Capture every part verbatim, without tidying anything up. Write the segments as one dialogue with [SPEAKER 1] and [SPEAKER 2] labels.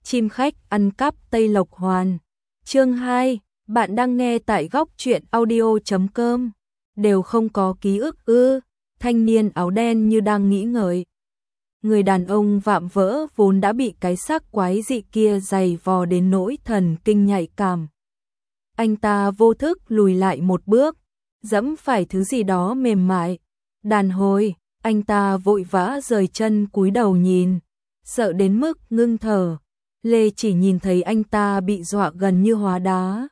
[SPEAKER 1] Chim khách ăn cắp Tây Lộc Hoàn. Chương hai, bạn đang nghe tại góc truyện audio chấm com. Đều không có ký ức ư? Thanh niên áo đen như đang nghĩ ngợi. Người đàn ông vạm vỡ vốn đã bị cái xác quái dị kia giày vò đến nỗi thần kinh nhạy cảm. Anh ta vô thức lùi lại một bước, dẫm phải thứ gì đó mềm mại. Đàn hồi, anh ta vội vã rời chân cúi đầu nhìn, sợ đến mức ngưng thở. Lê chỉ nhìn thấy anh ta bị dọa gần như hóa đá.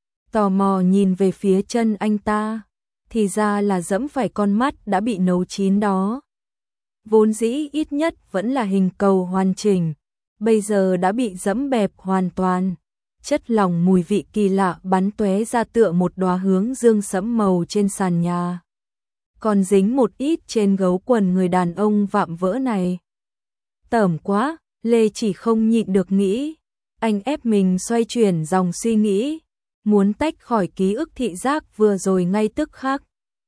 [SPEAKER 1] Tò mò nhìn về phía chân anh ta, thì ra là dẫm phải con mắt đã bị nấu chín đó. Vốn dĩ ít nhất vẫn là hình cầu hoàn chỉnh, bây giờ đã bị dẫm bẹp hoàn toàn. Chất lỏng mùi vị kỳ lạ bắn tóe ra tựa một đóa hướng dương sẫm màu trên sàn nhà. Còn dính một ít trên gấu quần người đàn ông vạm vỡ này. Tởm quá, Lê chỉ không nhịn được nghĩ. Anh ép mình xoay chuyển dòng suy nghĩ, muốn tách khỏi ký ức thị giác vừa rồi ngay tức khắc.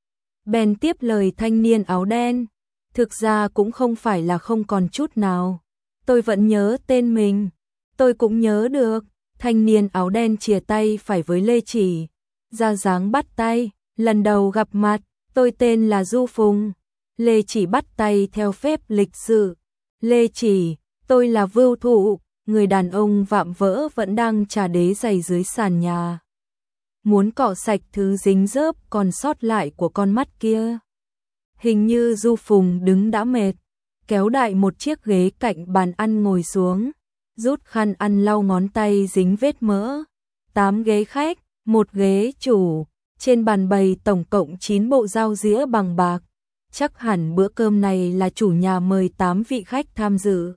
[SPEAKER 1] Bèn tiếp lời thanh niên áo đen. Thực ra cũng không phải là không còn chút nào. Tôi vẫn nhớ tên mình. Tôi cũng nhớ được. Thanh niên áo đen chìa tay phải với Lê Chỉ, ra dáng bắt tay. Lần đầu gặp mặt, tôi tên là Du Phùng. Lê Chỉ bắt tay theo phép lịch sự. Lê Chỉ, tôi là Vưu Thụ. Người đàn ông vạm vỡ vẫn đang trà đế giày dưới sàn nhà, muốn cọ sạch thứ dính dớp còn sót lại của con mắt kia. Hình như Du Phùng đứng đã mệt, kéo đại một chiếc ghế cạnh bàn ăn ngồi xuống, rút khăn ăn lau ngón tay dính vết mỡ. Tám ghế khách, một ghế chủ, trên bàn bày tổng cộng chín bộ dao dĩa bằng bạc. Chắc hẳn bữa cơm này là chủ nhà mời tám vị khách tham dự.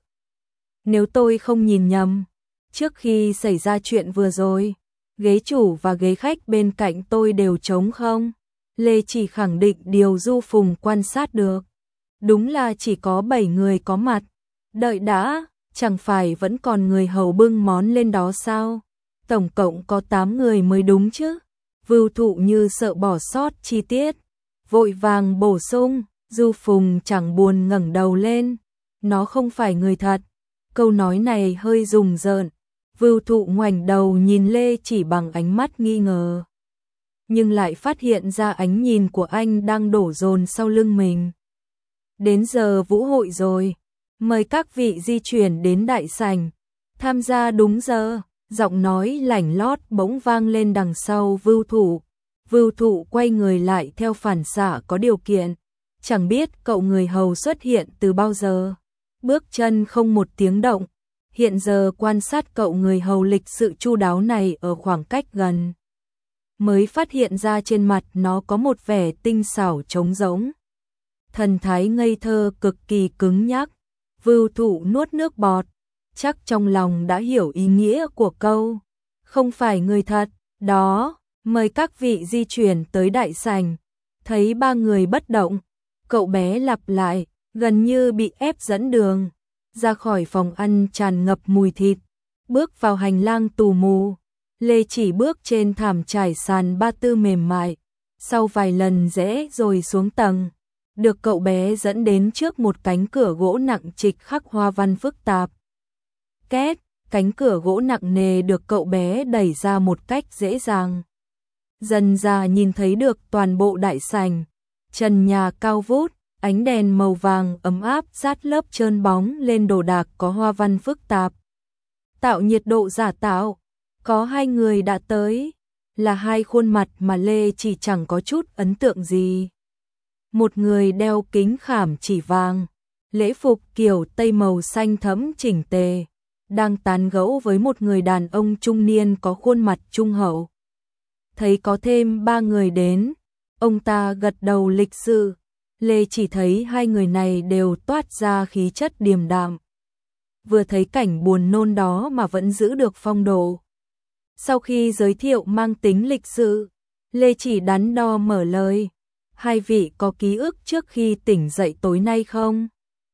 [SPEAKER 1] Nếu tôi không nhìn nhầm, trước khi xảy ra chuyện vừa rồi, ghế chủ và ghế khách bên cạnh tôi đều trống không? Lê chỉ khẳng định điều Du Phùng quan sát được. Đúng là chỉ có bảy người có mặt. Đợi đã, chẳng phải vẫn còn người hầu bưng món lên đó sao? Tổng cộng có tám người mới đúng chứ? Vưu Thụ như sợ bỏ sót chi tiết, vội vàng bổ sung. Du Phùng chẳng buồn ngẩng đầu lên. Nó không phải người thật. Câu nói này hơi rùng rợn. Vưu Thụ ngoảnh đầu nhìn Lê chỉ bằng ánh mắt nghi ngờ, nhưng lại phát hiện ra ánh nhìn của anh đang đổ dồn sau lưng mình. Đến giờ vũ hội rồi, mời các vị di chuyển đến đại sảnh, tham gia đúng giờ. Giọng nói lảnh lót bỗng vang lên đằng sau Vưu Thụ. Vưu Thụ quay người lại theo phản xạ có điều kiện. Chẳng biết cậu người hầu xuất hiện từ bao giờ. Bước chân không một tiếng động. Hiện giờ quan sát cậu người hầu lịch sự chu đáo này ở khoảng cách gần, mới phát hiện ra trên mặt nó có một vẻ tinh xảo trống rỗng. Thần thái ngây thơ cực kỳ cứng nhắc. Vưu Thụ nuốt nước bọt, chắc trong lòng đã hiểu ý nghĩa của câu không phải người thật. Đó, mời các vị di chuyển tới đại sảnh. Thấy ba người bất động, cậu bé lặp lại, gần như bị ép dẫn đường. Ra khỏi phòng ăn tràn ngập mùi thịt, bước vào hành lang tù mù. Lê chỉ bước trên thảm trải sàn ba tư mềm mại, sau vài lần rẽ rồi xuống tầng, được cậu bé dẫn đến trước một cánh cửa gỗ nặng trịch khắc hoa văn phức tạp. Két, cánh cửa gỗ nặng nề được cậu bé đẩy ra một cách dễ dàng. Dần dà nhìn thấy được toàn bộ đại sảnh, trần nhà cao vút. Ánh đèn màu vàng ấm áp rát lớp trơn bóng lên đồ đạc có hoa văn phức tạp. Tạo nhiệt độ giả tạo. Có hai người đã tới, là hai khuôn mặt mà Lê chỉ chẳng có chút ấn tượng gì. Một người đeo kính khảm chỉ vàng, lễ phục kiểu Tây màu xanh thẫm chỉnh tề, đang tán gẫu với một người đàn ông trung niên có khuôn mặt trung hậu. Thấy có thêm ba người đến, ông ta gật đầu lịch sự. Lê chỉ thấy hai người này đều toát ra khí chất điềm đạm. Vừa thấy cảnh buồn nôn đó mà vẫn giữ được phong độ. Sau khi giới thiệu mang tính lịch sự, Lê chỉ đắn đo mở lời. Hai vị có ký ức trước khi tỉnh dậy tối nay không?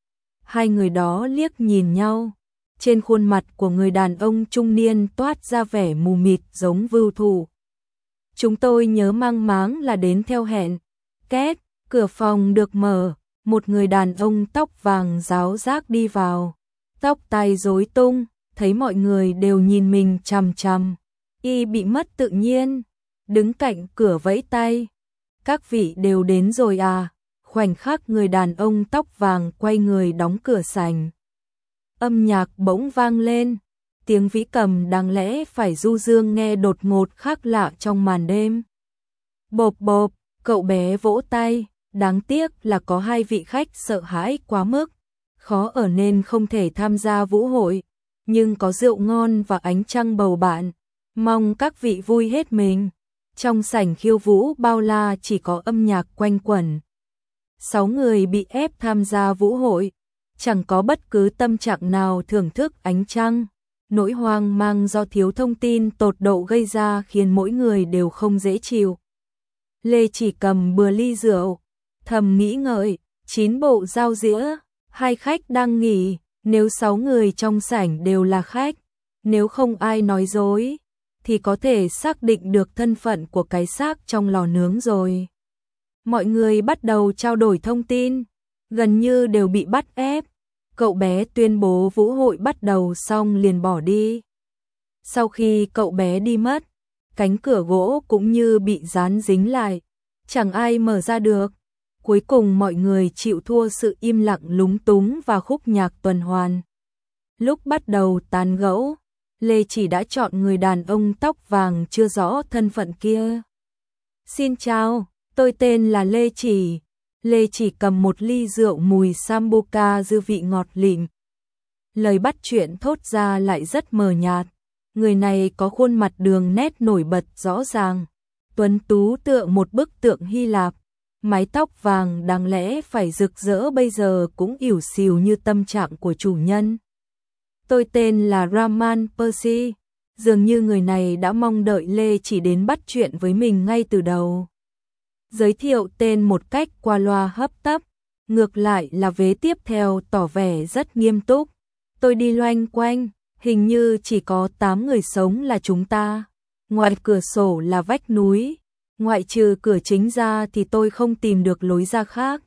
[SPEAKER 1] Hai người đó liếc nhìn nhau. Trên khuôn mặt của người đàn ông trung niên toát ra vẻ mù mịt giống Vưu Thụ. Chúng tôi nhớ mang máng là đến theo hẹn. Két. Cửa phòng được mở, một người đàn ông tóc vàng ráo rác đi vào, tóc tai rối tung, thấy mọi người đều nhìn mình chằm chằm, y bị mất tự nhiên, đứng cạnh cửa vẫy tay. Các vị đều đến rồi à? Khoảnh khắc người đàn ông tóc vàng quay người đóng cửa sảnh. Âm nhạc bỗng vang lên, tiếng vĩ cầm đáng lẽ phải du dương nghe đột ngột khác lạ trong màn đêm. Bộp bộp, cậu bé vỗ tay, đáng tiếc là có hai vị khách sợ hãi quá mức, khó ở nên không thể tham gia vũ hội, nhưng có rượu ngon và ánh trăng bầu bạn, mong các vị vui hết mình. Trong sảnh khiêu vũ bao la chỉ có âm nhạc quanh quẩn. Sáu người bị ép tham gia vũ hội, chẳng có bất cứ tâm trạng nào thưởng thức ánh trăng. Nỗi hoang mang do thiếu thông tin tột độ gây ra khiến mỗi người đều không dễ chịu. Lê chỉ cầm bừa ly rượu, thầm nghĩ ngợi, chín bộ dao dĩa, hai khách đang nghỉ, nếu sáu người trong sảnh đều là khách, nếu không ai nói dối, thì có thể xác định được thân phận của cái xác trong lò nướng rồi. Mọi người bắt đầu trao đổi thông tin, gần như đều bị bắt ép. Cậu bé tuyên bố vũ hội bắt đầu xong liền bỏ đi. Sau khi cậu bé đi mất, cánh cửa gỗ cũng như bị dán dính lại, chẳng ai mở ra được. Cuối cùng mọi người chịu thua sự im lặng lúng túng và khúc nhạc tuần hoàn. Lúc bắt đầu tán gẫu, Lê Chỉ đã chọn người đàn ông tóc vàng chưa rõ thân phận kia. Xin chào, tôi tên là Lê Chỉ. Lê Chỉ cầm một ly rượu mùi Sambuca dư vị ngọt lịm. Lời bắt chuyện thốt ra lại rất mờ nhạt. Người này có khuôn mặt đường nét nổi bật rõ ràng, tuấn tú tựa một bức tượng Hy Lạp. Mái tóc vàng đáng lẽ phải rực rỡ bây giờ cũng ỉu xìu như tâm trạng của chủ nhân. Tôi tên là Raman Percy. Dường như người này đã mong đợi Lê Chỉ đến bắt chuyện với mình ngay từ đầu. Giới thiệu tên một cách qua loa hấp tấp, ngược lại là vế tiếp theo tỏ vẻ rất nghiêm túc. Tôi đi loanh quanh, hình như chỉ có tám người sống là chúng ta. Ngoài cửa sổ là vách núi, ngoại trừ cửa chính ra thì tôi không tìm được lối ra khác.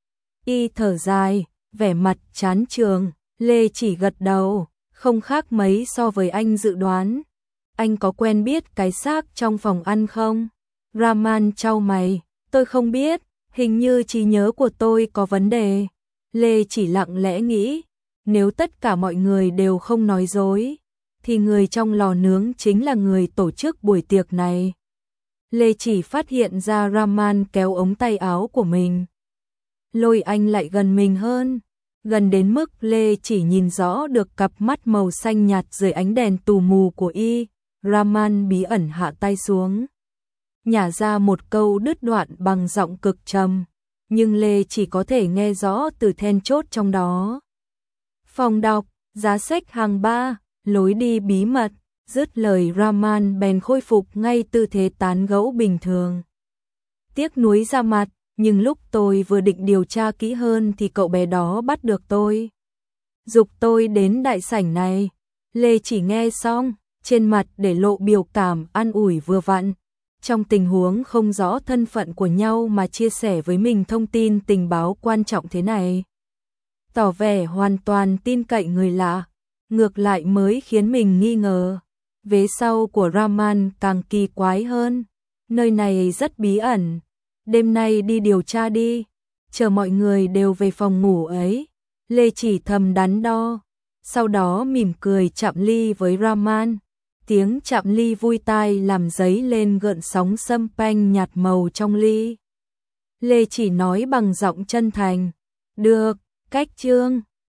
[SPEAKER 1] Y thở dài, vẻ mặt chán chường, Lê Chỉ gật đầu, không khác mấy so với anh dự đoán. Anh có quen biết cái xác trong phòng ăn không? Raman chau mày, tôi không biết, hình như trí nhớ của tôi có vấn đề. Lê Chỉ lặng lẽ nghĩ, nếu tất cả mọi người đều không nói dối, thì người trong lò nướng chính là người tổ chức buổi tiệc này. Lê Chỉ phát hiện ra Raman kéo ống tay áo của mình, lôi anh lại gần mình hơn, gần đến mức Lê Chỉ nhìn rõ được cặp mắt màu xanh nhạt dưới ánh đèn tù mù của y. Raman bí ẩn hạ tay xuống, nhả ra một câu đứt đoạn bằng giọng cực trầm, nhưng Lê Chỉ có thể nghe rõ từ then chốt trong đó. Phòng đọc, giá sách hàng ba, lối đi bí mật. Dứt lời Raman bèn khôi phục ngay tư thế tán gẫu bình thường. Tiếc nuối ra mặt, nhưng lúc tôi vừa định điều tra kỹ hơn thì cậu bé đó bắt được tôi, giục tôi đến đại sảnh này. Lê Chỉ nghe xong, trên mặt để lộ biểu cảm an ủi vừa vặn. Trong tình huống không rõ thân phận của nhau mà chia sẻ với mình thông tin tình báo quan trọng thế này, tỏ vẻ hoàn toàn tin cậy người lạ, ngược lại mới khiến mình nghi ngờ. Vế sau của Raman càng kỳ quái hơn, nơi này rất bí ẩn, đêm nay đi điều tra đi, chờ mọi người đều về phòng ngủ ấy. Lê Chỉ thầm đắn đo, sau đó mỉm cười chạm ly với Raman. Tiếng chạm ly vui tai làm dấy lên gợn sóng sâm panh nhạt màu trong ly. Lê Chỉ nói bằng giọng chân thành, được, cách chương.